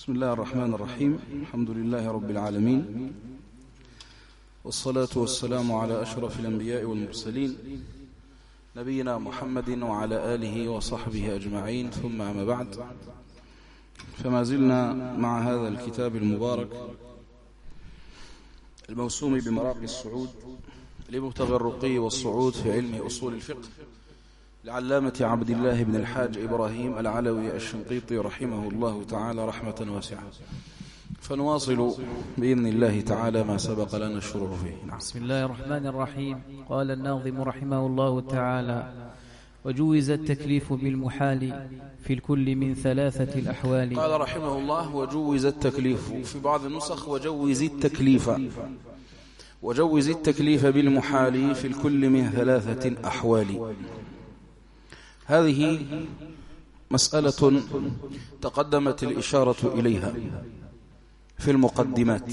بسم الله الرحمن الرحيم. الحمد لله رب العالمين، والصلاة والسلام على أشرف الأنبياء والمرسلين نبينا محمد وعلى آله وصحبه أجمعين، ثم أما بعد، فما زلنا مع هذا الكتاب المبارك الموسوم بمراقي الصعود لمبتغى الرقي والصعود في علم أصول الفقه لعلامة عبد الله بن الحاج إبراهيم العلوي الشنقيطي رحمه الله تعالى رحمة واسعة. فنواصل بإذن الله تعالى ما سبق لنا الشروع فيه. نعم. بسم الله الرحمن الرحيم. قال الناظم رحمه الله تعالى: وجوز التكليف بالمحال في الكل من ثلاثة الأحوال. قال رحمه الله: وجوز التكليف، في بعض النسخ وجوز التكليف، وجوز التكليف بالمحال في الكل من ثلاثة أحوال. هذه مسألة تقدمت الإشارة إليها في المقدمات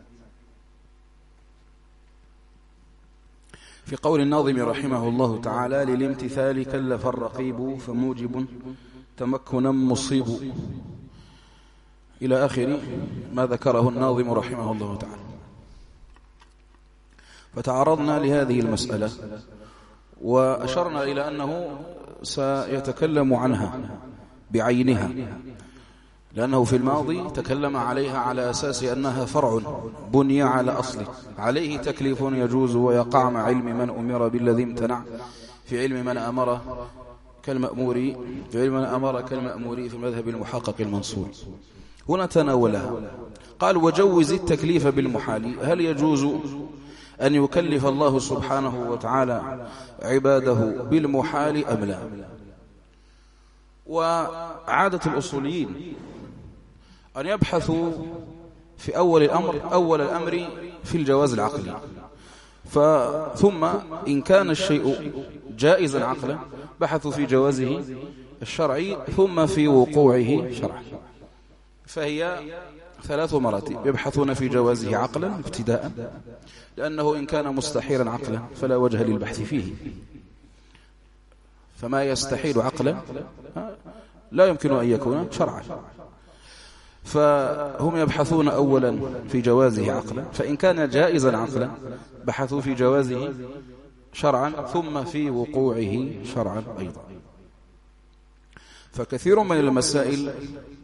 في قول الناظم رحمه الله تعالى: للامتثال كلف الرقيب فموجب تمكنا مصيب، إلى آخر ما ذكره الناظم رحمه الله تعالى. فتعرضنا لهذه المسألة وأشرنا إلى أنه سيتكلم عنها بعينها، لأنه في الماضي تكلم عليها على أساس أنها فرع بني على أصله، عليه تكليف يجوز ويقع مع علم من أمر بالذي امتنع، في علم من أمر كالمأمور، في علم من أمر كالمأمور في مذهب المحقق المنصور. هنا تناولها، قال: وجوز التكليف بالمحال. هل يجوز أن يكلف الله سبحانه وتعالى عباده بالمحال أم لا؟ وعادة الأصوليين أن يبحثوا في أول الأمر في الجواز العقلي، ثم إن كان الشيء جائزا عقلا بحثوا في جوازه الشرعي، ثم في وقوعه شرعا. فهي ثلاث مراتب: يبحثون في جوازه عقلا ابتداء، لأنه إن كان مستحيلا عقلا فلا وجه للبحث فيه، فما يستحيل عقلا لا يمكن أن يكون شرعا. فهم يبحثون أولا في جوازه عقلا، فإن كان جائزا عقلا بحثوا في جوازه شرعا، ثم في وقوعه شرعا أيضا. فكثير من المسائل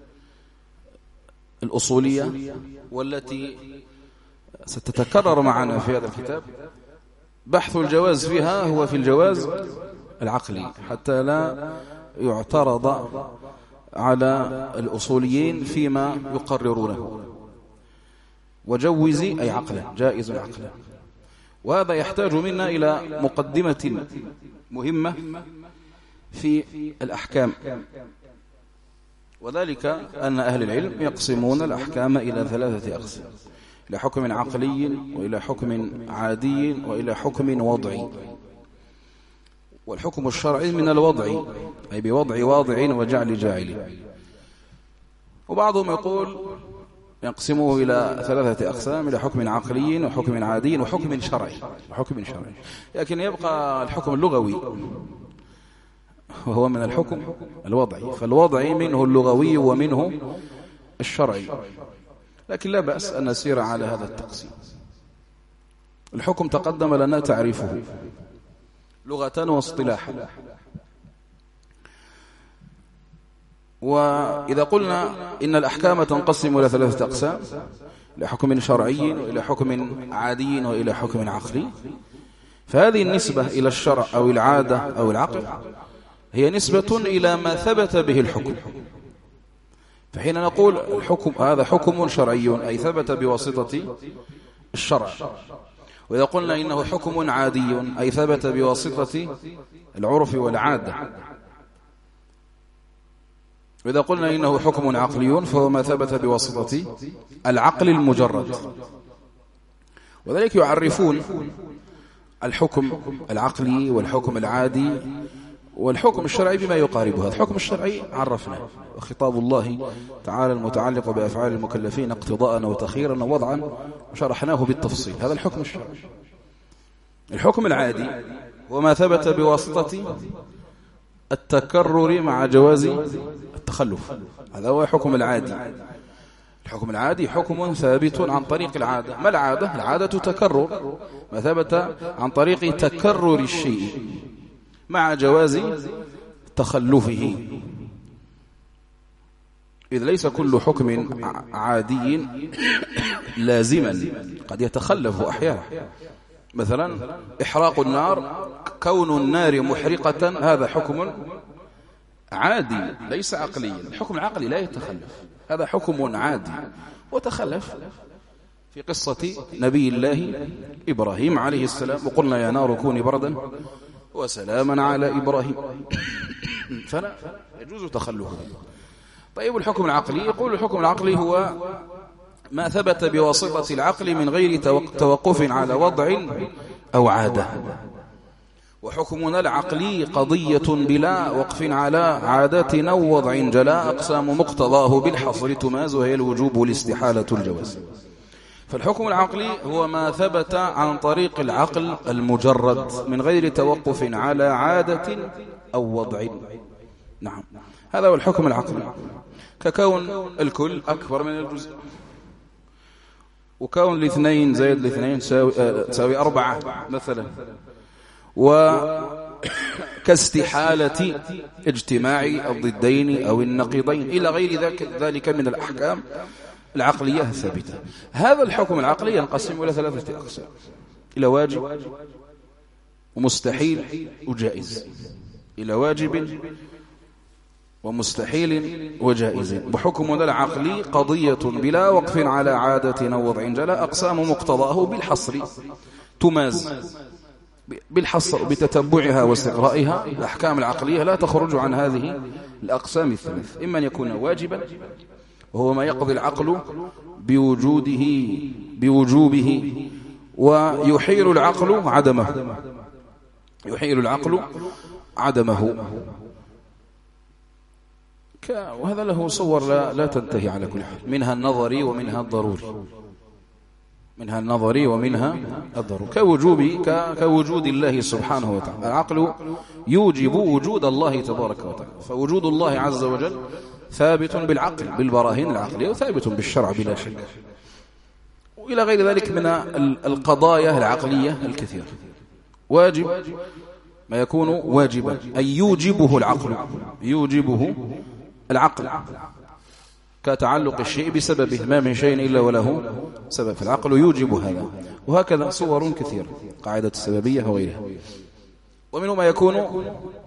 الأصولية والتي ستتكرر معنا في هذا الكتاب بحث الجواز فيها هو في الجواز العقلي، حتى لا يعترض على الأصوليين فيما يقررونه. وجوز أي عقلا، جائز عقلا. وهذا يحتاج منا إلى مقدمة مهمة في الأحكام، وذلك أن أهل العلم يقسمون الأحكام إلى ثلاثة أقسام: إلى حكم عقلي، وإلى حكم عادي، وإلى حكم وضعي. والحكم الشرعي من الوضع، أي بوضع واضع وجعل جاعل. وبعضهم يقسموه إلى ثلاثة أقسام: إلى حكم عقلي وحكم عادي وحكم شرعي. لكن يبقى الحكم اللغوي وهو من الحكم الوضعي، فالوضعي منه اللغوي ومنه الشرعي، لكن لا بأس أن نسير على هذا التقسيم. الحكم تقدم لنا تعريفه لغة واصطلاحا. وإذا قلنا إن الأحكام تنقسم إلى ثلاثة أقسام: إلى حكم شرعي، وإلى حكم عادي، وإلى حكم عقلي، فهذه النسبة إلى الشرع أو العادة أو العقل هي نسبة إلى ما ثبت به الحكم. فحين نقول الحكم هذا حكم شرعي أي ثبت بواسطة الشرع، وإذا قلنا إنه حكم عادي أي ثبت بواسطة العرف والعادة، وإذا قلنا إنه حكم عقلي فهو ما ثبت بواسطة العقل المجرد. وذلك يعرفون الحكم العقلي والحكم العادي والحكم الشرعي بما يقارب هذا. الحكم الشرعي عرفنا، وخطاب الله تعالى المتعلق بأفعال المكلفين اقتضاء وتخييرا ووضعا وشرحناه بالتفصيل، هذا الحكم الشرعي. الحكم العادي وما ثبت بواسطة التكرر مع جواز التخلف، هذا هو حكم العادي. الحكم العادي حكم ثابت عن طريق العادة. ما العادة؟ العادة تكرر، ما ثبت عن طريق تكرر الشيء مع جواز تخلفه، إذ ليس كل حكم عادي لازما، قد يتخلف أحيانا. مثلا إحراق النار، كون النار محرقة، هذا حكم عادي ليس عقليا. الحكم العقلي لا يتخلف، هذا حكم عادي وتخلف في قصة نبي الله إبراهيم عليه السلام، وقلنا يا نار كوني بردا وسلاما على إبراهيم، فلا يجوز تخلفه. طيب الحكم العقلي، يقول الحكم العقلي هو ما ثبت بواسطة العقل من غير توقف على وضع أو عادة. وحكمنا العقلي قضية بلا وقف على عادة أو وضع جلا أقسام مقتضاه بالحصر تماز، وهي الوجوب والاستحالة الجواز. فالحكم العقلي هو ما ثبت عن طريق العقل المجرد من غير توقف على عادة أو وضع. نعم، هذا هو الحكم العقلي، ككون الكل أكبر من الجزء، وكون الاثنين زائد الاثنين تساوي 4 مثلا، وكاستحالة اجتماع الضدين أو النقيضين إلى غير ذلك من الأحكام العقلية الثابتة. هذا الحكم العقلي ينقسم إلى 3 أقسام: إلى واجب ومستحيل وجائز، إلى واجب ومستحيل وجائز. وحكمنا العقلي قضية بلا وقف على عادة أو وضع جلا أقسام مقتضاه بالحصر تماز. بالحصر بتتبعها واستقرائها الأحكام العقلية لا تخرج عن هذه الأقسام الثلاث: إما أن يكون واجبا وهو ما يقضي العقل بوجوبه ويحيل العقل عدمه، وهذا له صور لا تنتهي على كل حال، منها النظري ومنها الضروري، كوجود الله سبحانه وتعالى. العقل يوجب وجود الله تبارك وتعالى، فوجود الله عز وجل ثابت بالعقل بالبراهين العقلية، وثابت بالشرع بلا شك، وإلى غير ذلك من القضايا العقلية الكثيرة. واجب ما يكون واجبا أي يوجبه العقل كتعلق الشيء بسببه، ما من شيء إلا وله سبب، فالعقل يوجب هذا. وهكذا صور كثيرة، قاعدة السببية وغيرها. ومنه ما يكون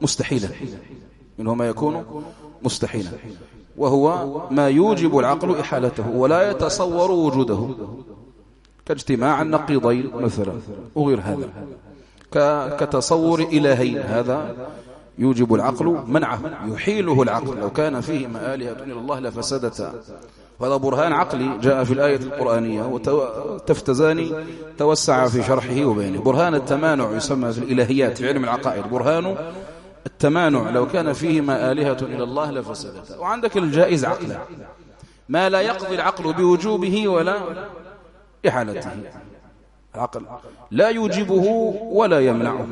مستحيلا، وهو ما يوجب العقل إحالته ولا يتصور وجوده، كاجتماع النقيضين مثلا وغير هذا، كتصور إلهين، هذا يوجب العقل منعه، يحيله العقل. لو كان فيهما آلهة إلا الله لفسدتا. وهذا برهان عقلي جاء في الآية القرآنية، وتفتزاني توسع في شرحه وبينه. برهان التمانع يسمى في الإلهيات في علم العقائد برهان التمانع، لو كان فيهما آلهة إلا الله لفسدتا. وعندك الجائز عقلا، ما لا يقضي العقل بوجوبه ولا إحالته، العقل لا يوجبه ولا يمنعه،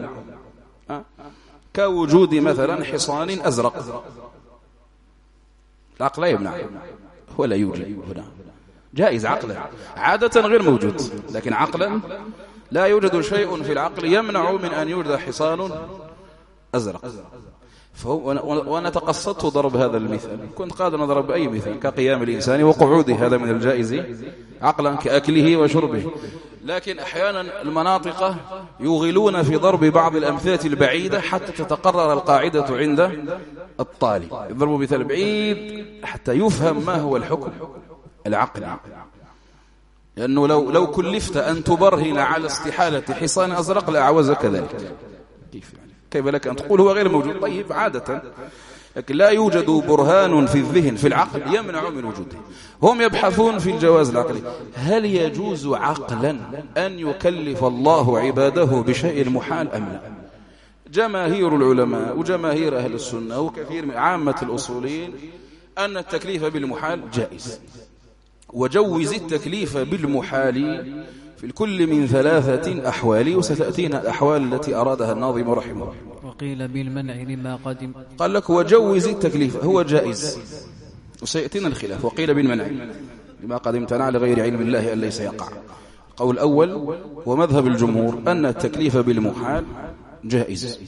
كوجود مثلا حصان أزرق، العقل لا يمنع ولا يوجب هنا، جائز عقلا، عادة غير موجود، لكن عقلا لا يوجد شيء في العقل يمنع من أن يوجد حصان أزرق. وأنا تقصدت ضرب هذا المثال، كنت قادر أضرب بأي مثال كقيام الإنسان وقعوده، هذا من الجائز عقلا، كأكله وشربه. لكن أحيانا المناطق يغلون في ضرب بعض الأمثلة البعيدة حتى تتقرر القاعدة عند الطالب، يضرب مثال بعيد حتى يفهم ما هو الحكم العقلي. لأنه لو كلفت أن تبرهن على استحالة حصان أزرق لأعوزك ذلك. كيف لك أن تقول هو غير موجود؟ طيب عادة، لكن لا يوجد برهان في الذهن في العقل يمنع من وجوده. هم يبحثون في الجواز العقلي، هل يجوز عقلا أن يكلف الله عباده بشيء محال أم لا؟ جماهير العلماء وجماهير أهل السنة وكثير من عامة الأصوليين أن التكليف بالمحال جائز، وجوز التكليف بالمحال في الكل من 3 أحوال، وستأتينا الأحوال التي أرادها الناظم رحمه الله. وقيل بالمنع لما قدم، قال لك وجوز التكليف هو جائز، وسيأتينا الخلاف. وقيل بالمنع لما قد امتنع لغير علم الله أن ليس يقع. القول الأول ومذهب الجمهور أن التكليف بالمحال جائز،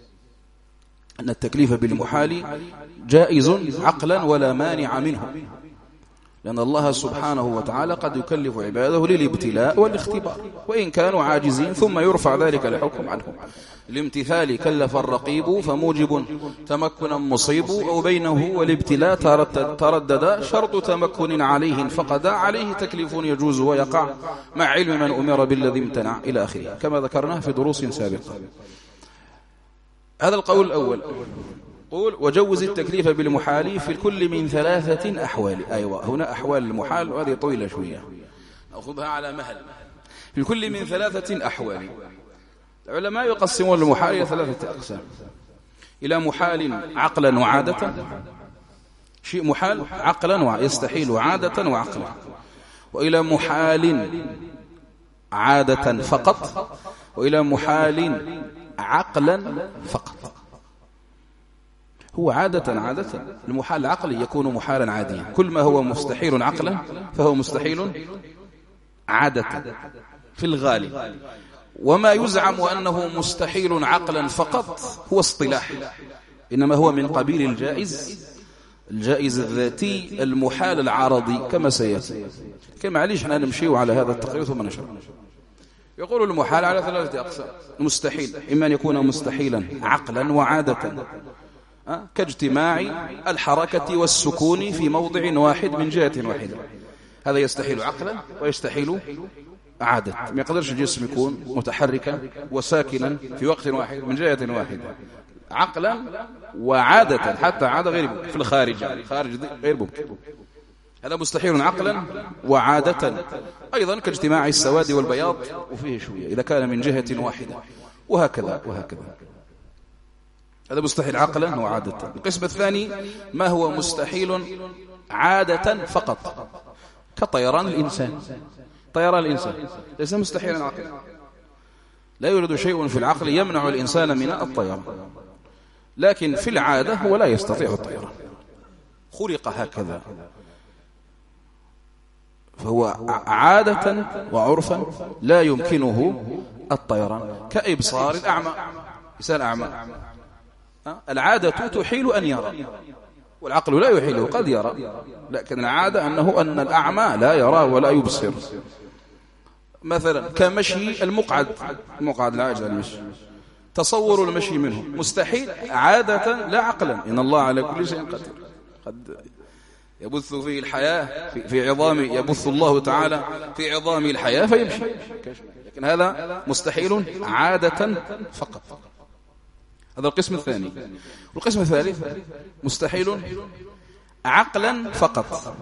أن التكليف بالمحال جائز عقلا ولا مانع منه، لأن الله سبحانه وتعالى قد يكلف عباده للابتلاء والاختبار وإن كانوا عاجزين، ثم يرفع ذلك الحكم عنهم. الامتثال كلف الرقيب فموجب تمكنا مصيب، أو بينه والابتلاء تردد شرط تمكن عليه فقد عليه تكليف يجوز ويقع مع علم من أمر بالذي امتنع إلى آخره، كما ذكرناه في دروس سابقة. هذا القول الأول. قول وجوز التكليف بالمحال في الكل من 3 أحوال. أيوة، هنا أحوال المحال وهذه طويلة شوية نأخذها على مهل. في الكل من 3 أحوال. العلماء يقسمون المحال إلى 3 أقسام: إلى محال عقلا وعادة، شيء محال عقلا يستحيل عادة وعقلا، وإلى محال عادة فقط، وإلى محال عقلا فقط. هو عادة المحال العقلي يكون محالا عاديا، كل ما هو مستحيل عقلا فهو مستحيل عادة في الغالب. وما يزعم أنه مستحيل عقلا فقط هو اصطلاح، إنما هو من قبيل الجائز الذاتي المحال العرضي كما سيأتي. كما عليش احنا نمشي على هذا التقرير ثم نشرح. يقول المحال على 3 أقسام. المستحيل إما أن يكون مستحيلا عقلا وعادة، كاجتماع الحركة والسكون في موضع واحد من جهة واحدة، هذا يستحيل عقلا ويستحيل عادة. ما يقدرش الجسم يكون متحركا وساكنا في وقت واحد من جهة واحدة عقلا وعادة، حتى عادة غير في الخارج غير ممكن. هذا مستحيل عقلا وعادة. أيضا كاجتماع السواد والبياض وفيه شوية إذا كان من جهة واحدة، وهكذا. هذا مستحيل عقلا وعادة. القسم الثاني ما هو مستحيل عادة فقط، كطيران الإنسان. طيران الإنسان ليس مستحيلا عقلا، لا يوجد شيء في العقل يمنع الإنسان من الطيران، لكن في العادة هو لا يستطيع الطيران، خلق هكذا، فهو عادة وعرفا لا يمكنه الطيران، كإبصار الأعمى. إنسان أعمى العادة تحيل أن يرى، والعقل لا يحيله، قد يرى، لكن العادة أن الأعمى لا يرى ولا يبصر. مثلا كمشي المقعد لا يجوز المشي، تصور المشي منه مستحيل عادة لا عقلا، إن الله على كل شيء قدير. قد يبث فيه الحياة في عظام، يبث الله تعالى في عظام الحياة فيمشي، لكن هذا مستحيل عادة فقط. هذا القسم الثاني. والقسم الثالث مستحيل عقلا فقط،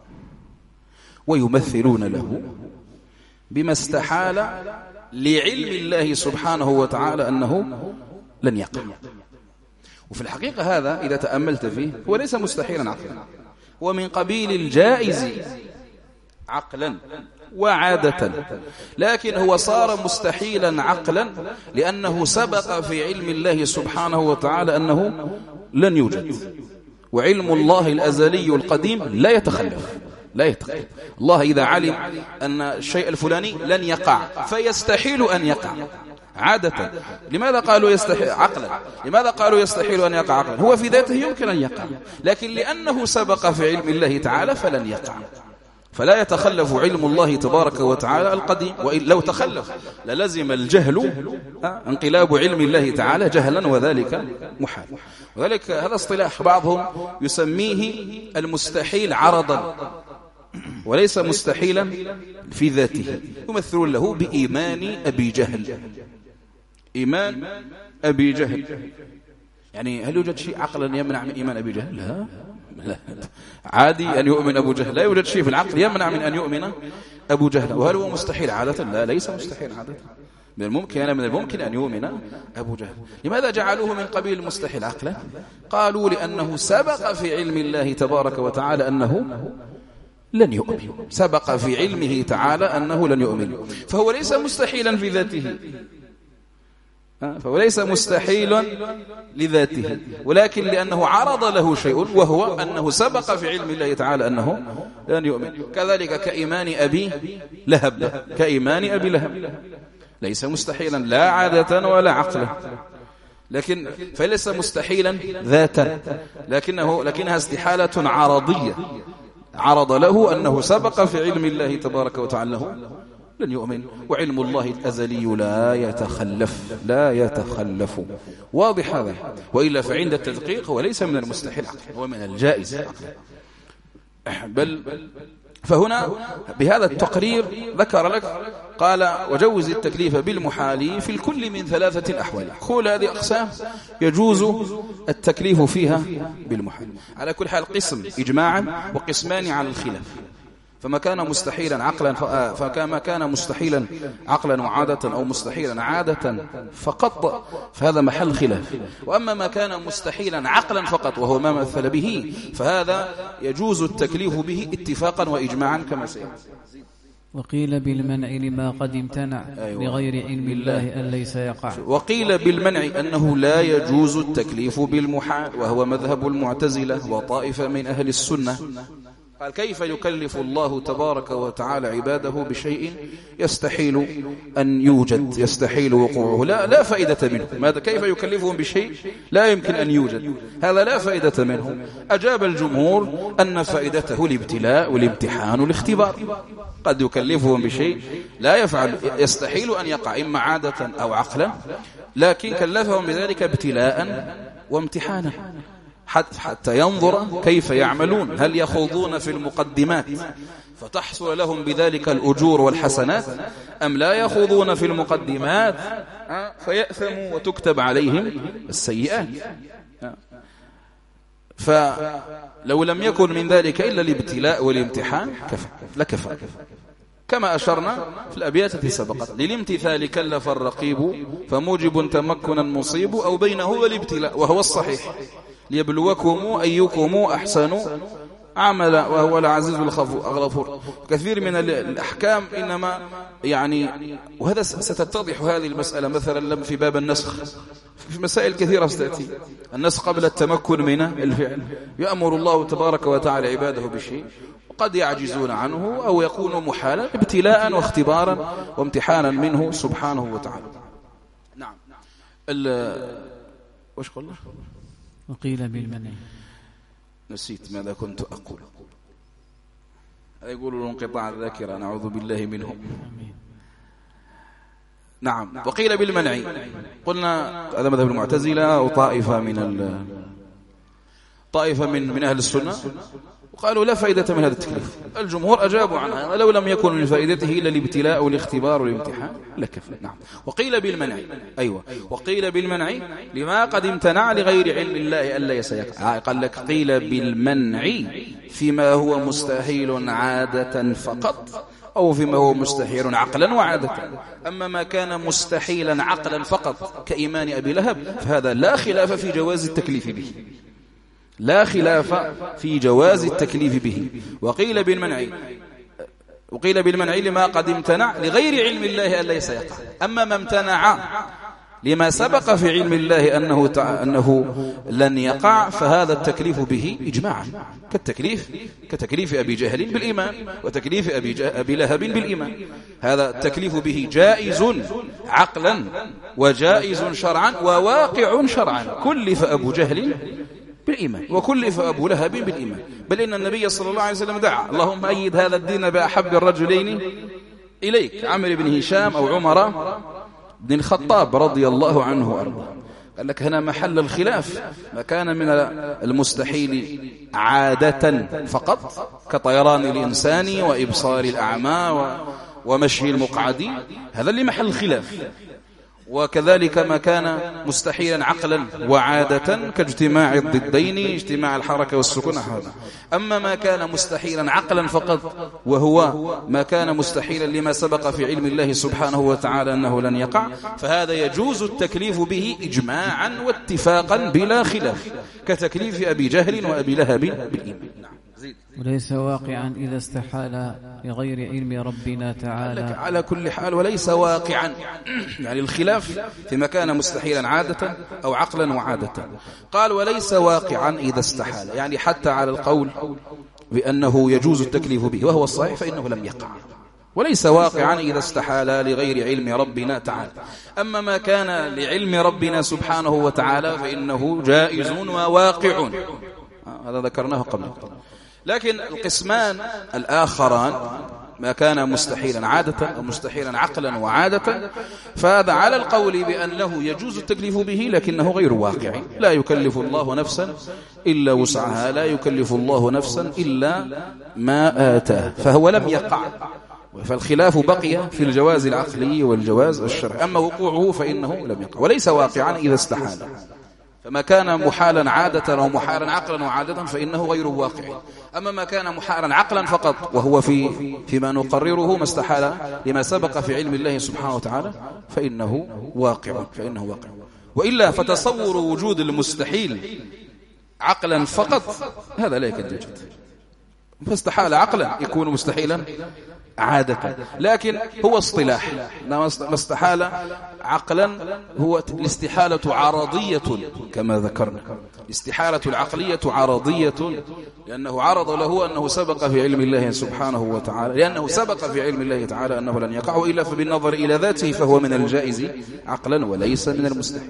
ويمثلون له بما استحال لعلم الله سبحانه وتعالى أنه لن يقع. وفي الحقيقة هذا إذا تأملت فيه هو ليس مستحيلا عقلا، هو من قبيل الجائز عقلا وعادة، لكن هو صار مستحيلا عقلا لأنه سبق في علم الله سبحانه وتعالى أنه لن يوجد، وعلم الله الأزلي القديم لا يتخلف. الله إذا علم أن الشيء الفلاني لن يقع فيستحيل أن يقع عادة. لماذا قالوا يستحيل عقلا؟ لماذا قالوا يستحيل أن يقع عقلا؟ هو في ذاته يمكن أن يقع، لكن لأنه سبق في علم الله تعالى فلن يقع، فلا يتخلف علم الله تبارك وتعالى القديم. وإن لو تخلف للزم الجهل انقلاب علم الله تعالى جهلا، وذلك محال. وذلك هذا اصطلاح بعضهم يسميه المستحيل عرضا، وليس مستحيلا في ذاته. يمثلون له بإيمان أبي جهل. إيمان أبي جهل يعني هل يوجد شيء عقلا يمنع من إيمان أبي جهل؟ لا، عادي أن يؤمن أبو جهل، لا يوجد شيء في العقل يمنع من أن يؤمن أبو جهل. وهل هو مستحيل عادة؟ لا، ليس مستحيل عادة. من الممكن أن يؤمن أبو جهل. لماذا جعلوه من قبيل المستحيل عقلا؟ قالوا لأنه سبق في علم الله تبارك وتعالى أنه لن يؤمن، سبق في علمه تعالى أنه لن يؤمن، فهو ليس مستحيلا في ذاته، فهو ليس مستحيلا لذاته، ولكن لأنه عرض له شيء وهو أنه سبق في علم الله تعالى أنه لن يؤمن. كذلك كإيمان أبي لهب، كإيمان أبي لهب ليس مستحيلا لا عادة ولا عقلا، لكن فليس مستحيلا ذاتا، لكنها استحالة عرضية، عرض له أنه سبق في علم الله تبارك وتعالى لن يؤمن، وعلم الله الأزلي لا يتخلف. واضح هذا؟ وإلا فعند التدقيق هو ليس من المستحيل عقلا، هو من الجائز بل فهنا بهذا التقرير ذكر لك قال وجوز التكليف بالمحال في الكل من 3 أحوال. كل هذه أقسام يجوز التكليف فيها بالمحال. على كل حال قسم إجماعا وقسمان على الخلاف، فما كان مستحيلا عقلا فكما كان مستحيلا عقلا وعادة أو مستحيلا عادة فقط فهذا محل خلاف، وأما ما كان مستحيلا عقلا فقط وهو ما مثل به فهذا يجوز التكليف به اتفاقا وإجماعا كما سيأتي. وقيل بالمنع لما قد امتنع لغير علم الله أن ليس يقع. وقيل بالمنع أنه لا يجوز التكليف بالمحال، وهو مذهب المعتزلة وطائفة من أهل السنة. قال كيف يكلف الله تبارك وتعالى عباده بشيء يستحيل أن يوجد، يستحيل وقوعه، لا فائدة منه. ماذا كيف يكلفهم بشيء لا يمكن أن يوجد؟ هذا لا فائدة منه. أجاب الجمهور أن فائدته الابتلاء والامتحان والاختبار. قد يكلفهم بشيء لا يفعل، يستحيل أن يقع إما عادة أو عقلا، لكن كلفهم بذلك ابتلاء وامتحانا حتى ينظر كيف يعملون، هل يخوضون في المقدمات فتحصل لهم بذلك الأجور والحسنات، أم لا يخوضون في المقدمات فيأثموا وتكتب عليهم السيئات. فلو لم يكن من ذلك إلا الابتلاء والامتحان لكفى، كما أشرنا في الأبيات التي سبقت: للامتثال كلف الرقيب فموجب تمكنا مصيب، أو بينه والابتلاء وهو الصحيح، ليبلوكم أيكم أحسن عملا وهو العزيز الغفور. كثير من الأحكام إنما يعني، وهذا ستتضح هذه المسألة مثلا في باب النسخ، في مسائل كثيرة ستأتي. النسخ قبل التمكن من الفعل، يأمر الله تبارك وتعالى عباده بشيء قد يعجزون عنه أو يكون محالا ابتلاء واختبارا وامتحانا منه سبحانه وتعالى. نعم. وش قلنا؟ وقيل بالمنع. نسيت ماذا كنت أقول. يقولون انقطاع الذاكرة، نعوذ بالله منهم. نعم. وقيل بالمنع، قلنا هذا مذهب المعتزلة أو طائفة من أهل السنة، وقالوا لا فائدة من هذا التكليف. الجمهور أجابوا عنها، لو لم يكن من فائدته إلا الابتلاء والاختبار والامتحان لكفى. نعم. وقيل بالمنع، أيوة، وقيل بالمنع لما قد امتنع لغير علم الله ألا يسيقع. قال لك قيل بالمنع فيما هو مستحيل عادة فقط، أو فيما هو مستحيل عقلا وعادة. أما ما كان مستحيلا عقلا فقط كإيمان أبي لهب فهذا لا خلاف في جواز التكليف به، لا خلاف في جواز التكليف به. وقيل بالمنع لما قد امتنع لغير علم الله ألا يسيقع. أما ما امتنع لما سبق في علم الله أنه لن يقع فهذا التكليف به إجماعا، كتكليف أبي جهل بالإيمان وتكليف أبي لهب بالإيمان. هذا التكليف به جائز عقلا وجائز شرعا وواقع شرعا. كلف أبو جهل بالإيمان وكلف أبو لهب بالإيمان، بل إن النبي صلى الله عليه وسلم دعا: اللهم أيد هذا الدين بأحب الرجلين إليك، عمرو بن هشام أو عمر بن الخطاب رضي الله عنه وأرضاه. قال لك هنا محل الخلاف، ما كان من المستحيل عادة فقط كطيران الإنسان وإبصار الأعمى ومشي المقعد، هذا اللي محل الخلاف. وكذلك ما كان مستحيلا عقلا وعادة كاجتماع الضدين، اجتماع الحركة والسكون. هذا. أما ما كان مستحيلا عقلا فقط وهو ما كان مستحيلا لما سبق في علم الله سبحانه وتعالى أنه لن يقع، فهذا يجوز التكليف به إجماعا واتفاقا بلا خلاف، كتكليف أبي جهل وأبي لهب بالإيمان. وليس واقعا إذا استحال لغير علم ربنا تعالى. على كل حال وليس واقعا، يعني الخلاف فيما كان مستحيلا عادة أو عقلا وعادة. قال وليس واقعا إذا استحال، يعني حتى على القول بأنه يجوز التكليف به وهو الصحيح فإنه لم يقع. وليس واقعا إذا استحال لغير علم ربنا تعالى. أما ما كان لعلم ربنا سبحانه وتعالى فإنه جائز وواقع، هذا ذكرناه قبل. لكن القسمان الآخران ما كان مستحيلا عادة أو مستحيلا عقلا وعادة، فهذا على القول بأنه يجوز التكليف به لكنه غير واقع. لا يكلف الله نفسا إلا وسعها، لا يكلف الله نفسا إلا ما آتاه، فهو لم يقع. فالخلاف بقي في الجواز العقلي والجواز الشرعي، أما وقوعه فإنه لم يقع. وليس واقعا إذا استحال، فما كان محالا عادة أو محالا عقلا وعادة فإنه غير واقع. أما ما كان محالا عقلا فقط وهو فيما نقرره ما استحال لما سبق في علم الله سبحانه وتعالى فإنه واقع. وإلا فتصور وجود المستحيل عقلا فقط هذا لا يكاد يوجد. فاستحال عقلا يكون مستحيلا عادة، لكن هو اصطلاح. ما استحال عقلا هو الاستحالة عرضية كما ذكرنا. الاستحالة العقلية عرضية لأنه عرض له أنه سبق في علم الله سبحانه وتعالى، لأنه سبق في علم الله تعالى أنه لن يقع، وإلا فبالنظر إلى ذاته فهو من الجائز عقلا وليس من المستحيل.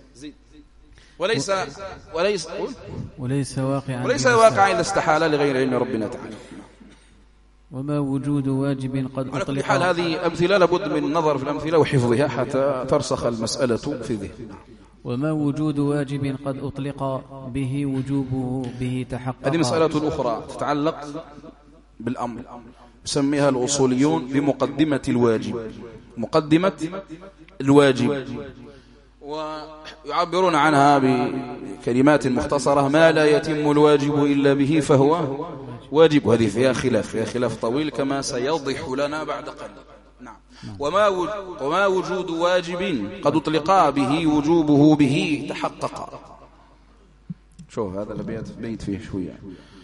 وليس واقعا إذا استحال لغير علم ربنا تعالى. وما وجود واجب قد على كل حال هذه أمثلة لابد من النظر في الأمثلة وحفظها حتى ترسخ المسألة في ذهن. وما وجود واجب قد أطلق به وجوبه به تحقق. هذه مسألة أخرى تتعلق بالأمر يسميها الأصوليون بمقدمة الواجب. مقدمة الواجب، ويعبرون عنها بكلمات مختصرة: ما لا يتم الواجب إلا به فهو واجب. وهذه فيها خلاف طويل كما سيوضح لنا بعد قليل. نعم. وما وجود واجب قد اطلق به وجوبه به تحقق. شوف هذا البيت فيه شوية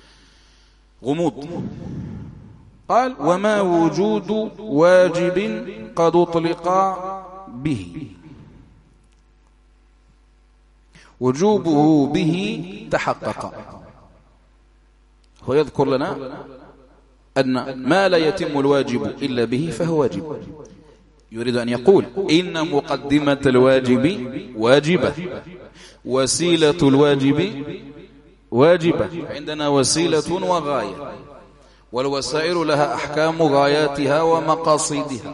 غموض. قال وما وجود واجب قد اطلق به وجوبه به تحقق. ويذكر لنا أن ما لا يتم الواجب إلا به فهو واجب. يريد أن يقول إن مقدمة الواجب واجبة، وسيلة الواجب واجبة. عندنا وسيلة وغاية، والوسائل لها أحكام غاياتها ومقاصدها،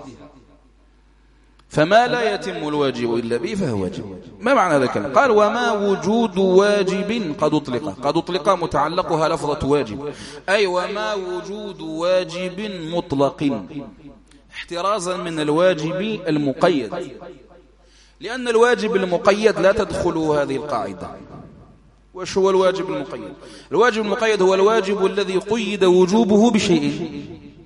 فما لا يتم الواجب إلا به فهو واجب. ما معنى ذلك؟ قال وما وجود واجب قد أطلق متعلقها لفظة واجب، أي وما وجود واجب مطلق، احترازا من الواجب المقيد، لأن الواجب المقيد لا تدخل هذه القاعدة. وش هو الواجب المقيد؟ الواجب المقيد هو الواجب الذي قيد وجوبه بشيء،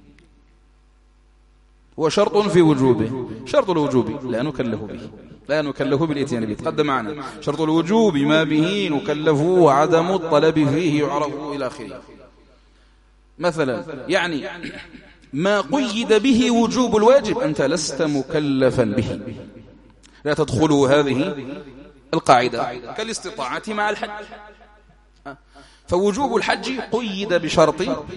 هو شرط في وجوبه. شرط الوجوب لا نكلف بالإتيان به، تقدم معنا. شرط الوجوب ما به نكلف وعدم الطلب فيه يعرف إلى آخره. مثلا يعني ما قيد به وجوب الواجب أنت لست مكلفا به، لا تدخل هذه القاعدة. كالاستطاعة مع الحج، فوجوب الحج قيد بشرط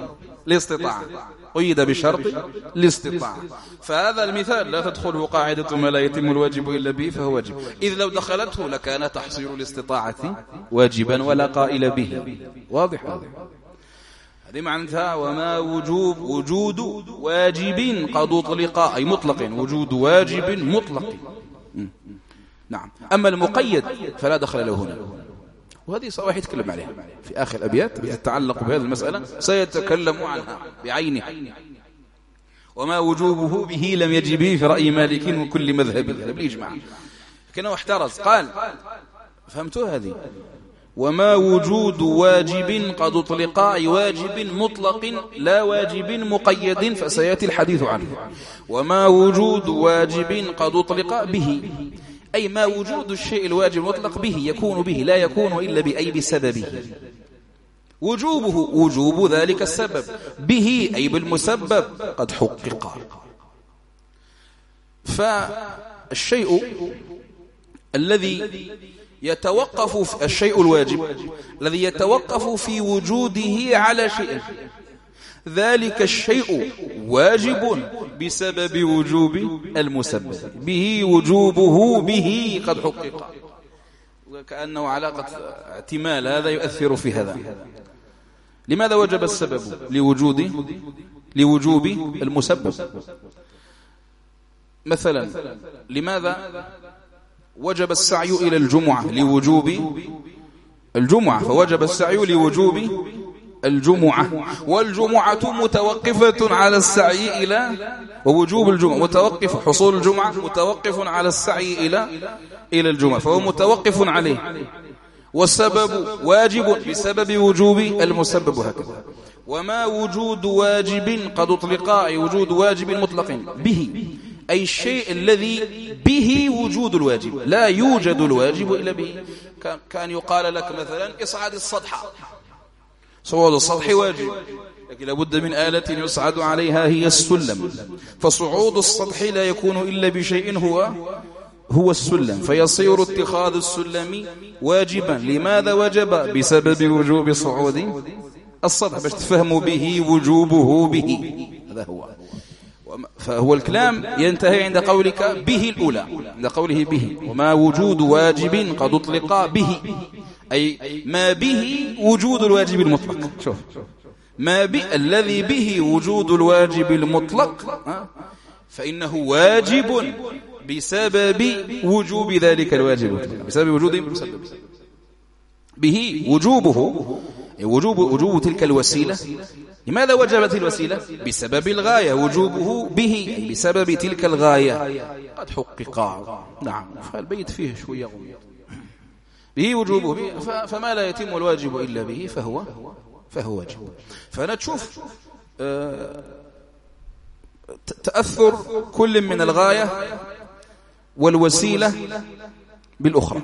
الاستطاعة، فهذا المثال لا تدخله قاعدة ما لا يتم الواجب إلا به فهو واجب، إذ لو دخلته لكان تحصيل الاستطاعة واجبا ولا قائل به. واضح هذا؟ هذه معناتها وما وجود واجب قد أطلق، أي مطلق، وجود واجب مطلق. نعم. أما المقيد فلا دخل له هنا، وهذه صراحة يتكلم عليها في آخر الأبيات تتعلق بهذه المسألة، سيتكلم عنها بعينها. وما وجوبه به لم يجب به في رأي مالك وكل مذهب، هذا بالإجماع. لكنه احترز قال فهمتوا هذه؟ وما وجود واجب قد اطلق، أي واجب مطلق لا واجب مقيد، فسيأتي الحديث عنه. وما وجود واجب قد اطلق به، أي ما وجود الشيء الواجب المطلق به، يكون به لا يكون إلا بأي بسببه. وجوبه وجوب ذلك السبب، به أي بالمسبب قد حقق. فالشيء الذي يتوقف، الشيء الواجب الذي يتوقف في وجوده على شيء، ذلك الشيء واجب بسبب وجوب المسبب، به وجوبه به قد حقق. وكأنه علاقة احتمال هذا يؤثر في هذا. لماذا وجب السبب؟ لوجوب المسبب. مثلا لماذا وجب السعي إلى الجمعة؟ لوجوب الجمعة، فوجب السعي لوجوب الجمعة، والجمعة متوقفة على السعي إلى، ووجوب الجمعة متوقف، حصول الجمعة متوقف على السعي إلى الجمعة، فهو متوقف عليه، والسبب واجب بسبب وجوب المسبب، هكذا. وما وجود واجب قد اطلق، أي وجود واجب مطلق به، أي الشيء الذي به وجود الواجب، لا يوجد الواجب إلا به. كان يقال لك مثلا اصعد السطح، صعود السطح واجب، لكن لابد من آلة يصعد عليها هي السلم، فصعود السطح لا يكون إلا بشيء هو السلم، فيصير اتخاذ السلم واجبا. لماذا وجب؟ بسبب وجوب صعود السطح، باش تفهموا به وجوبه به، هذا هو. فهو الكلام ينتهي عند قولك به الأولى، عند قوله به. وما وجود واجب قد اطلق به، أي ما به وجود الواجب المطلق. شوف، ما الذي به وجود الواجب المطلق فإنه واجب بسبب وجوب ذلك الواجب، بسبب وجود المسبب. به وجوبه، وجوب تلك الوسيلة. لماذا وجبت الوسيلة؟ بسبب الغاية، وجوبه به أي بسبب تلك الغاية قد حقق. نعم، فالبيت فيه شوية غميض. به وجوبه به، فما لا يتم الواجب إلا به فهو واجب. فنشوف تأثر كل من الغاية والوسيلة بالأخرى.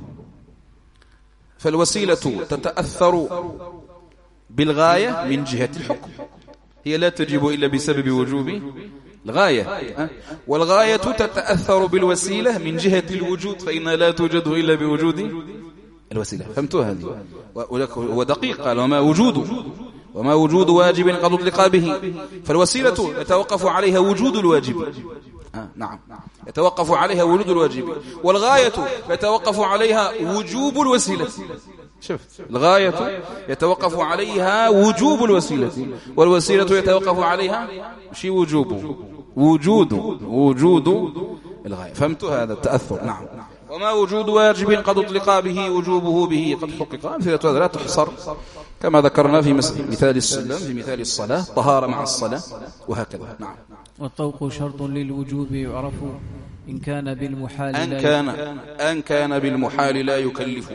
فالوسيلة تتأثر بالغاية من جهة الحكم، هي لا تجب إلا بسبب وجوب الغاية، والغاية تتأثر بالوسيلة من جهة الوجود، فإنها لا توجد إلا بوجود الوسيلة. فهمتوا هذه؟ ودقيق قال وما وجود واجب قد اطلق به، فالوسيلة يتوقف عليها وجود الواجب، نعم، يتوقف عليها وجود الواجب، والغاية يتوقف عليها وجوب الوسيلة. شوف، الغاية يتوقف عليها وجوب الوسيلة، والوسيلة يتوقف عليها شيء وجود الغاية. فهمت هذا التأثر؟ نعم. وما وجود واجب قد اطلق به وجوبه به قد حقق. أمثلة هذا لا تحصر، كما ذكرنا في مثال السلم، في مثال الصلاة، طهارة مع الصلاة، وهكذا. نعم. والطوق شرط للوجوب يعرف إن كان بالمحال أن كان بالمحال لا يكلف.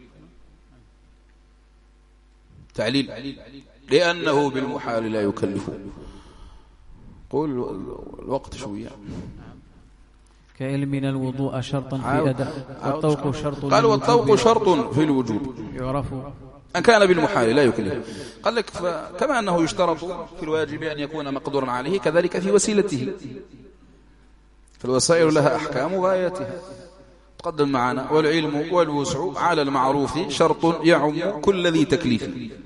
تعليل لأنه بالمحال لا يكلف. قول الوقت شوية. كعلمنا الوضوء شرطا في أداء، والطوق شرط. قال والطوق شرط في الوجوب يعرف أن كان بالمحال لا يكلف. قال لك كما أنه يشترط في الواجب أن يكون مقدورا عليه، كذلك في وسيلته، فالوسائل لها أحكام غايتها تقدم معنا. والعلم والوسع على المعروف شرط يعم كل ذي تكليف.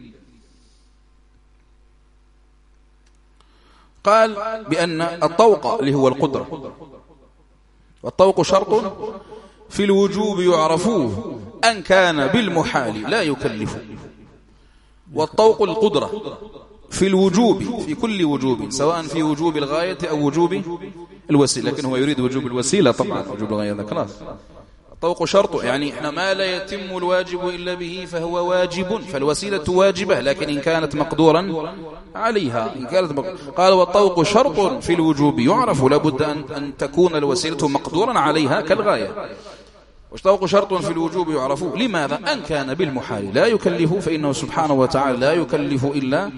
قال بأن الطوق اللي هو القدرة، والطوق شرط في الوجوب يعرفوه أن كان بالمحال لا يكلف. والطوق القدرة في الوجوب، في كل وجوب، سواء في وجوب الغاية أو وجوب الوسيلة، لكن هو يريد وجوب الوسيلة طبعا، وجوب الغاية هذا خلاص. الطوق شرط يعني احنا ما لا يتم الواجب إلا به فهو واجب، فالوسيلة واجبة لكن إن كانت مقدورا عليها، قال والطوق شرط في الوجوب يعرف، لابد أن تكون الوسيلة مقدورا عليها كالغاية. والطوق شرط في الوجوب يعرف لماذا؟ أن كان بالمحال لا يكلف، فإنه سبحانه وتعالى لا يكلف إلا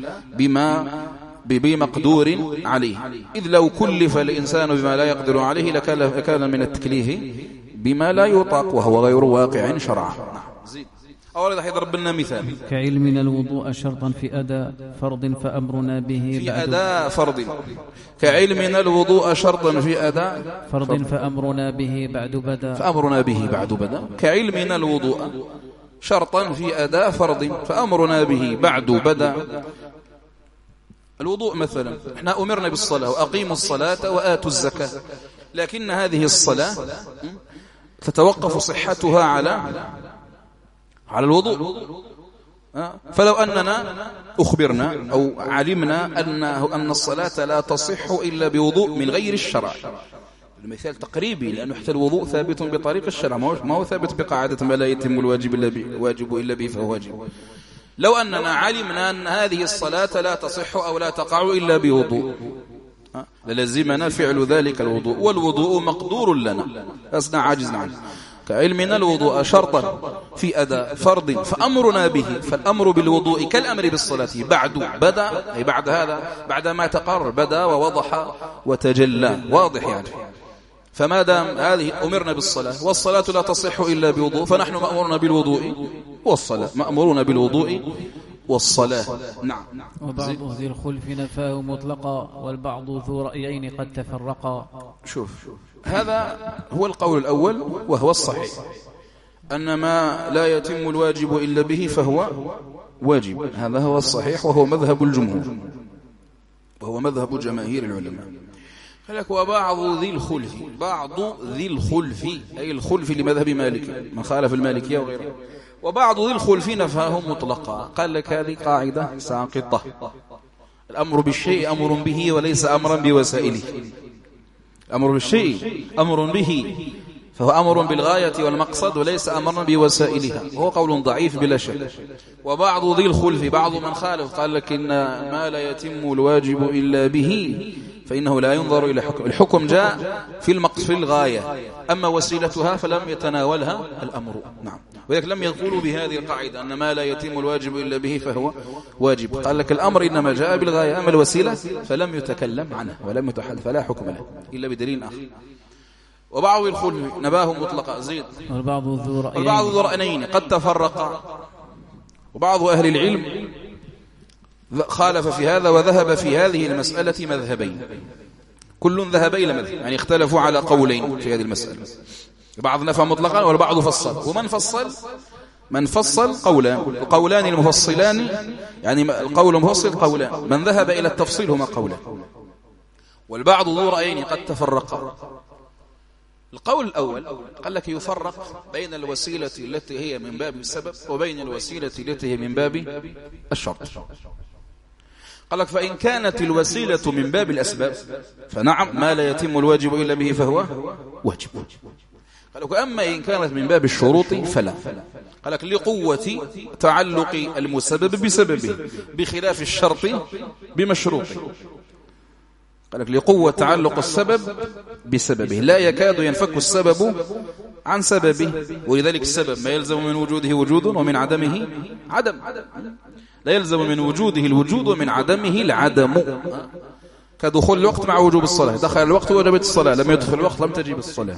بمقدور عليه، إذ لو كلف الإنسان بما لا يقدر عليه لكان من التكليف بما لا يطاق، وهو غير واقع شرعا. أولا يضرب لنا مثال. كعلمنا الوضوء شرطا في أداء فرض فأمرنا به في أداء فرض. كعلمنا الوضوء شرطا في أداء فرض فأمرنا به بعد بدا. فأمرنا به بعد بدا. كعلمنا الوضوء شرطا في أداء فرض فأمرنا به بعد بدا. الوضوء مثلا احنا أمرنا بالصلاة وأقيموا الصلاة وآتوا الزكاة، لكن هذه الصلاة تتوقف صحتها على الوضوء. فلو أننا أخبرنا أو علمنا أن الصلاة لا تصح إلا بوضوء من غير الشرع، المثال تقريبي لأنه حتى الوضوء ثابت بطريق الشرع، ما هو ثابت بقاعدة ما لا يتم الواجب إلا به فهو واجب. لو أننا علمنا أن هذه الصلاة لا تصح أو لا تقع إلا بوضوء للزمنا فعل ذلك الوضوء، والوضوء مقدور لنا لسنا عاجزنا عنه. كعلمنا الوضوء شرطا في أداء فرض فأمرنا به، فالأمر بالوضوء كالأمر بالصلاة بعد بدا، أي بعد هذا، بعد ما تقرر بدا ووضح وتجلى، واضح يعني. فما دام هذه أمرنا بالصلاة والصلاة لا تصح إلا بوضوء، فنحن مأمورنا بالوضوء والصلاة، مأمورون بالوضوء والصلاة. نعم. وبعض ذي الخلف نفاه مطلقا والبعض ذو رأيين قد تفرقا. شوف هذا هو القول الأول وهو الصحيح، أن ما لا يتم الواجب إلا به فهو واجب، هذا هو الصحيح وهو مذهب الجمهور وهو مذهب جماهير العلماء. لك وبعض ذي الخلف، بعض ذي الخلف أي الخلف لمذهب مالك من خالف المالكية وغيره، وبعض ذي الخلف نفاه مطلقا. قال لك هذه قاعدة ساقطة، الأمر بالشيء أمر به وليس أمرا بوسائله. أمر بالشيء أمر به فهو أمر بالغاية والمقصد وليس أمرا بوسائلها، وهو قول ضعيف بلا شك. وبعض ذي الخلف، بعض من خالف قال لك إن ما لا يتم الواجب إلا به فإنه لا ينظر إلى حكم، الحكم جاء في الغاية، أما وسيلتها فلم يتناولها الأمر. نعم. ولذلك لم يقولوا بهذه القاعدة أن ما لا يتم الواجب إلا به فهو واجب، قال لك الأمر إنما جاء بالغاية، أما الوسيلة فلم يتكلم عنه ولم يتحدث، فلا حكم له إلا بدليل آخر. وبعض الخلف نباه مطلقا زيد، والبعض ذو رأيين قد تفرق. وبعض أهل العلم خالف في هذا وذهب في هذه المسألة مذهبين، كل ذهب إلى مذهب، يعني اختلفوا على قولين في هذه المسألة. بعض نفى مطلقا والبعض فصل. ومن فصل قولان المفصلان، يعني القول المفصل قولان، من ذهب إلى التفصيل هما قولان. والبعض ذو رأيين قد تفرق. القول الأول قال لك يفرق بين الوسيلة التي هي من باب السبب وبين الوسيلة التي هي من باب الشرط. قال لك فإن كانت الوسيلة من باب الأسباب فنعم ما لا يتم الواجب إلا به فهو واجب. قال لك أما إن كانت من باب الشروط فلا. قال لك لقوة تعلق المسبب بسببه بخلاف الشرط بمشروطه. قال لك لقوة تعلق السبب بسببه، لا يكاد ينفك السبب عن سببه، ولذلك السبب ما يلزم من وجوده وجود ومن عدمه عدم، لا يلزم من وجوده الوجود ومن عدمه العدم. كدخول الوقت مع وجوب الصلاة، دخل الوقت وجبت الصلاة، لم يدخل الوقت لم تجب الصلاة.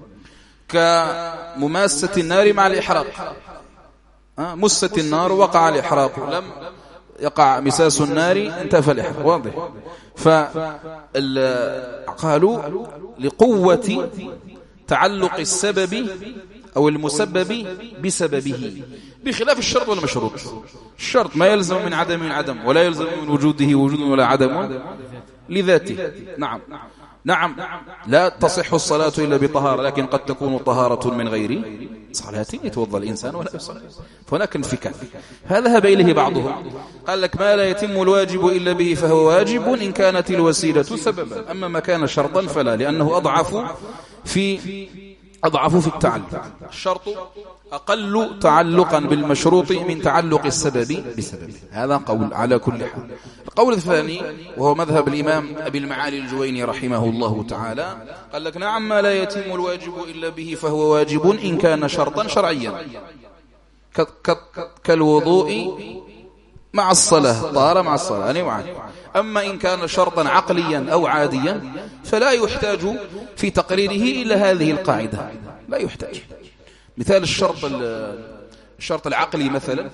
كمماسة النار مع الإحراق، مست النار وقع الإحراق، لم يقع مساس النار انتفى الإحراق، واضح. فقالوا لقوة تعلق السبب أو المسبب بسببه بخلاف الشرط والمشروط. الشرط ما يلزم من عدم ولا يلزم من وجوده وجود ولا عدم لذاته. نعم لا تصح الصلاة إلا بطهارة، لكن قد تكون طهارة من غير صلاة يتوضأ الإنسان ولا يصلي، فهناك انفكاك. هذا ذهب إليه بعضهم، قال لك ما لا يتم الواجب إلا به فهو واجب إن كانت الوسيلة سببا، أما ما كان شرطا فلا، لأنه أضعف في التعلق. الشرط أقل تعلقا بالمشروط من تعلق السبب بسببه. هذا قول على كل حال. القول الثاني وهو مذهب الإمام أبي المعالي الجويني رحمه الله تعالى، قال لك نعم ما لا يتم الواجب إلا به فهو واجب إن كان شرطا شرعيا كالوضوء مع الصلاة، طهارة مع الصلاة أنا معك. أما إن كان شرطا عقليا أو عاديا فلا يحتاج في تقريره إلى هذه القاعدة، لا يحتاج. مثال الشرط العقلي مثلا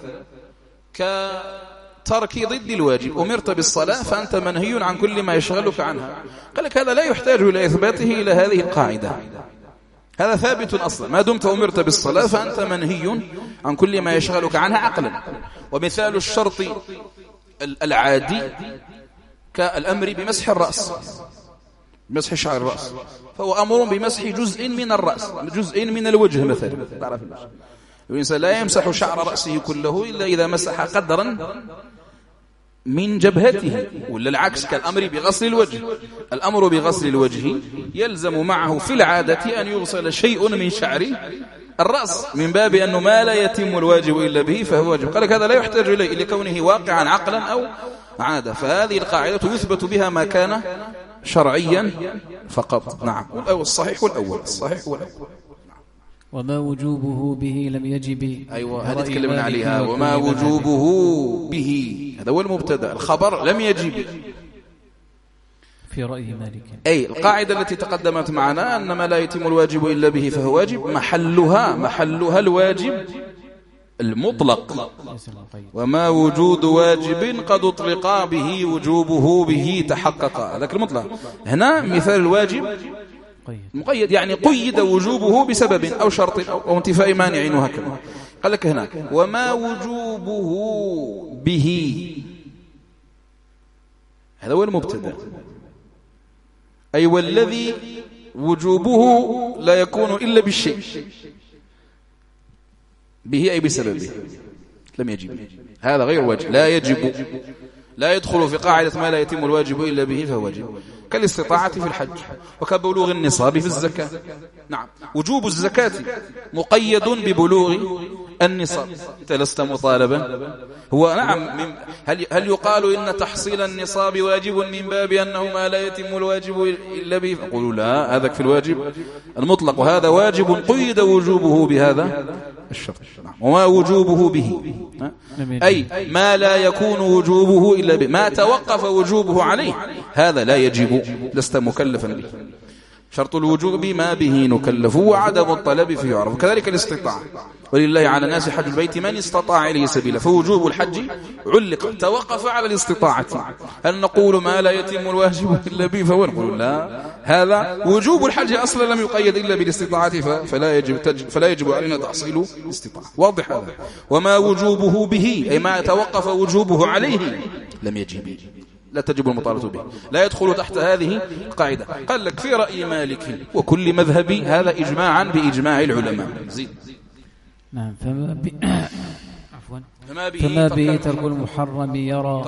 كترك ضد الواجب. أمرت بالصلاة فأنت منهي عن كل ما يشغلك عنها. قال لك هذا لا يحتاج إلى إثباته إلى هذه القاعدة، هذا ثابت أصلا، ما دمت أمرت بالصلاة فأنت منهي عن كل ما يشغلك عنها عقلا. ومثال الشرط العادي كالأمر بمسح الرأس، مسح شعر الرأس، فهو أمر بمسح جزء من الرأس، جزء من الوجه مثلا. الإنسان لا يمسح شعر رأسه كله إلا إذا مسح قدرا من جبهته، ولا العكس كالأمر بغسل الوجه. الأمر بغسل الوجه يلزم معه في العادة أن يغسل شيء من شعر الرأس، من باب أنه ما لا يتم الواجب إلا به فهو واجب. قال لك هذا لا يحتاج إليه لكونه واقعا عقلا أو عادة. فهذه القاعدة يثبت بها ما كان شرعيا فقط. نعم. والصحيح والأول، الصحيح والأول. وما وجوبه به لم يجب. أيوة، هذه تكلمنا عليها. وما وجوبه به، هذا هو المبتدا، الخبر لم يجب في رأي مالك. أي القاعدة التي تقدمت معنا أن ما لا يتم الواجب إلا به فهو واجب، محلها الواجب المطلق. وما وجود واجب قد اطلق به وجوبه به تحقق، هذاك المطلق. هنا مثال الواجب مقيد، يعني قيد وجوبه بسبب أو شرط أو انتفاء مانع وهكذا. قال لك هناك وما وجوبه به، هذا هو المبتدا، أي والذي وجوبه لا يكون إلا بالشيء، به أي بسببه لم يجب، هذا غير واجب، لا يجب، لا يدخل في قاعدة ما لا يتم الواجب إلا به فهو واجب، كالاستطاعة في الحج وكبلوغ النصاب في الزكاة. نعم، وجوب الزكاة مقيد ببلوغ النصاب. أنت لست مطالبا، هو نعم. هل يقال إن تحصيل النصاب واجب من باب أنه ما لا يتم الواجب إلا به؟ يقولوا لا، هذا في الواجب المطلق، وهذا واجب قيد وجوبه بهذا الشرط. وما وجوبه به أي ما لا يكون وجوبه إلا به، ما توقف وجوبه عليه هذا لا يجب، لست مكلفا به. شرط الوجوب ما به نكلف، وعدم الطلب فيه يعرف. كذلك الاستطاعة، ولله على الناس حج البيت من استطاع إليه سبيلا، فوجوب الحج علق توقف على الاستطاعة. هل نقول ما لا يتم الواجب إلا به فهو؟ نقول لا، هذا وجوب الحج أصلا لم يقيد إلا بالاستطاعة، فلا يجب علينا تحصيل الاستطاعة. واضح هذا. وما وجوبه به أي ما توقف وجوبه عليه لم يجب، لا تجب المطالبة به، لا يدخل تحت هذه القاعدة. قال لك في رأي مالك وكل مذهب هذا إجماعا بإجماع العلماء. زيد. نعم. فما به ترك المحرم يرى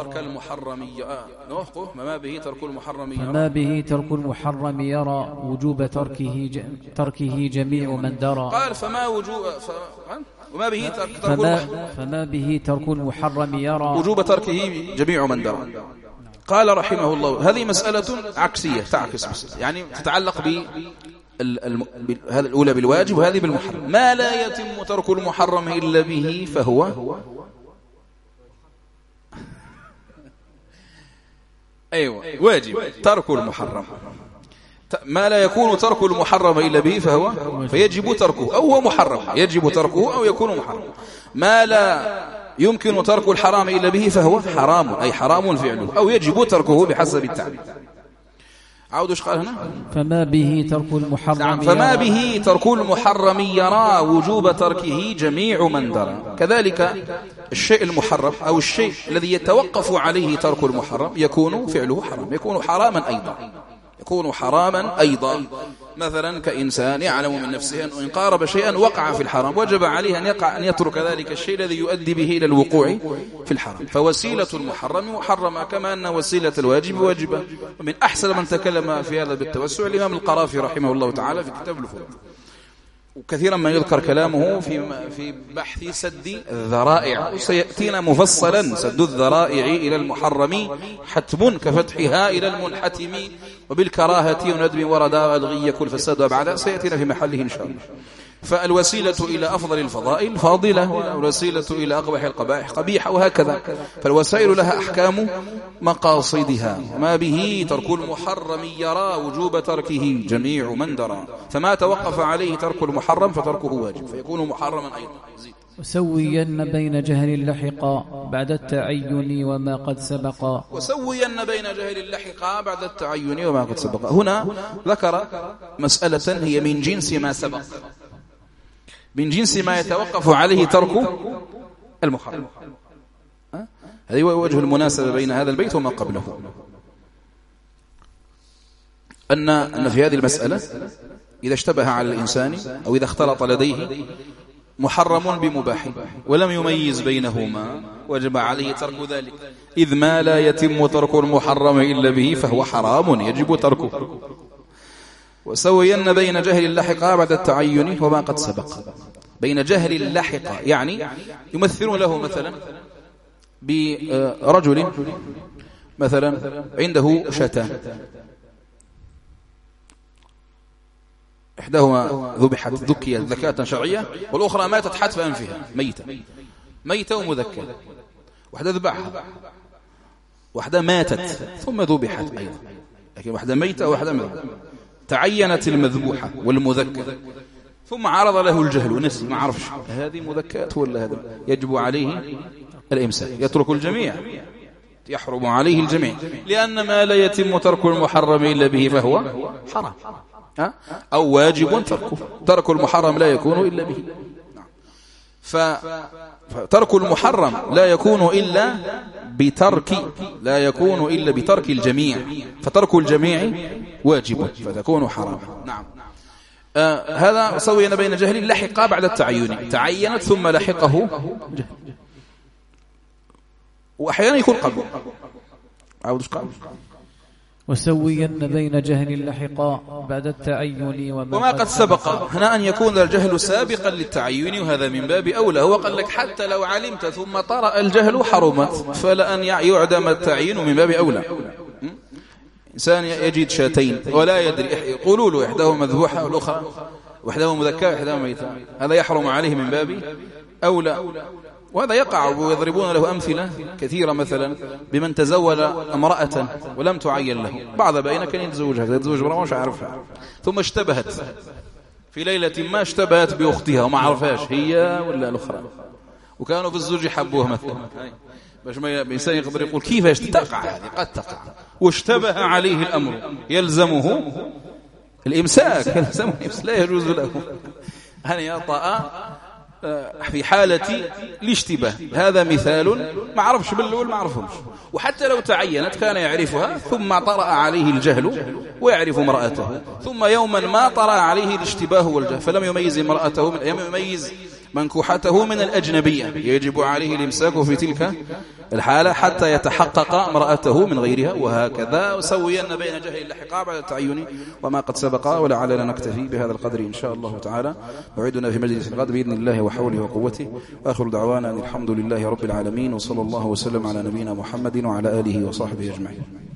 فما به ترك المحرم يرى وجوب تركه جميع من درى. قال فما به ترك المحرم يرى وجوب تركه جميع من درى. قال رحمه الله هذه مسألة عكسية، تعكس، يعني تتعلق هذا الأولى بالواجب وهذه بالمحرم. ما لا يتم ترك المحرم إلا به فهو أيوة واجب ترك المحرم. ما لا يكون ترك المحرم إلا به فهو فيجب تركه، أو هو محرم يجب تركه أو يكون محرم. ما لا يمكن ترك الحرام إلا به فهو حرام، أي حرام فعله، أو يجب تركه بحسب التعبير. عاود ايش قال هنا؟ فما به ترك المحرم نعم. فما به ترك المحرم يرى وجوب تركه جميع من درى. كذلك الشيء المحرم أو الشيء الذي يتوقف عليه ترك المحرم يكون فعله حرام، يكون حراما أيضا. مثلا كإنسان يعلم من نفسه أنه إن قارب شيئا وقع في الحرام، وجب عليه أن يترك ذلك الشيء الذي يؤدي به إلى الوقوع في الحرام. فوسيلة المحرم محرمة كما أن وسيلة الواجب واجبة. ومن أحسن من تكلم في هذا بالتوسع الإمام القرافي رحمه الله تعالى في كتاب الفروع، وكثيرا ما يذكر كلامه في بحث سد الذرائع، وسيأتينا مفصلا سد الذرائع إلى المحرم حتم كفتحها إلى المنحتم، وبالكراهة وندم ورد والغي يكون فساد وبعد، سيأتينا في محله إن شاء الله. فالوسيلة إلى أفضل الفضائل فاضلة، والوسيلة إلى أقبح القبائح قبيحة، وهكذا. فالوسائل لها أحكام مقاصدها. ما به ترك المحرم يرى وجوب تركه جميع من درى. فما توقف عليه ترك المحرم فتركه واجب، فيكون محرما أيضا. وسوين بين جهل لحق بعد التعين وما قد سبق. وسوين بين جهل لحق بعد التعين وما قد سبق. هنا ذكر مسألة هي من جنس ما سبق، من جنس ما يتوقف عليه ترك المحرم. هذه وجه المناسبة بين هذا البيت وما قبله، أن في هذه المسألة إذا اشتبه على الإنسان أو إذا اختلط لديه محرم بمباح ولم يميز بينهما وجب عليه ترك ذلك، إذ ما لا يتم ترك المحرم إلا به فهو حرام يجب تركه. وسوين بين جهل لحق بعد التعين وما قد سبق. بين جهل لحق يعني يمثلون له مثلا برجل مثلا عنده شاتان، إحداهما ذبحت ذكية ذكاة شرعية والأخرى ماتت حتف أنفها ميتة ومذكة. واحدة ذبحها، واحدة ماتت ثم ذبحت أيضا، لكن واحدة ميتة وواحدة مذبحة. تعينت المذبوحة والمذكة ثم عرض له الجهل ونسي ما عرفش هذه مذكات ولا هذا، يجب عليه الإمساك، يترك الجميع، يحرم عليه الجميع، لأن ما لا يتم ترك المحرم إلا به فهو حرام أو واجب تركه. ترك المحرم لا يكون إلا به، فترك المحرم لا يكون إلا بترك الجميع، فترك الجميع واجب فتكون حرام. نعم. هذا سوينا بين جهل لحق بعد التعين، تعينت ثم لحقه جهل، وأحيانا يكون قبل. عاود قال وسوين بين جهل لحق بعد التعين وما قد سبق. هنا أن يكون الجهل سابقا للتعين، وهذا من باب أولى. هو قال لك حتى لو علمت ثم طرأ الجهل حرمت، فلأن يعدم التعين من باب أولى. إنسان يجد شاتين ولا يدري، يقولوا له إحداهما مذبوحة والأخرى وإحداهما مذكاة وإحداهما ميتة، هذا يحرم عليه من باب أولى. وهذا يقع ويضربون له أمثلة كثيرة، مثلا بمن تزوج امرأة ولم تعين له، بعض بين كان يتزوج امرأة مش عارفها، ثم اشتبهت في ليلة ما، اشتبهت بأختها وما عرفهاش هي ولا الأخرى، وكانوا في الزوج يحبوها مثلا، باش ما الإنسان يقدر يقول كيف تقع هذه، قد تقع، واشتبه عليه الأمر يلزمه الإمساك، لا يجوز له أن يطأ في حالة الاشتباه. هذا مثال ما عرفش بالأول ما عرفهمش، وحتى لو تعينت كان يعرفها، ثم طرأ عليه الجهل ويعرف امرأته، ثم يوما ما طرأ عليه الاشتباه والجهل فلم يميز امرأته لم يميز منكوحته من الأجنبية، يجب عليه الإمساك في تلك الحالة حتى يتحقق امرأته من غيرها. وهكذا وسوينا بين جهل لحق بعد التعين وما قد سبق. ولعلنا نكتفي بهذا القدر إن شاء الله تعالى، موعدنا في مجلس الغد بإذن الله وحوله وقوته. وآخر دعوانا أن الحمد لله رب العالمين، وصلى الله وسلم على نبينا محمد وعلى آله وصحبه أجمعين.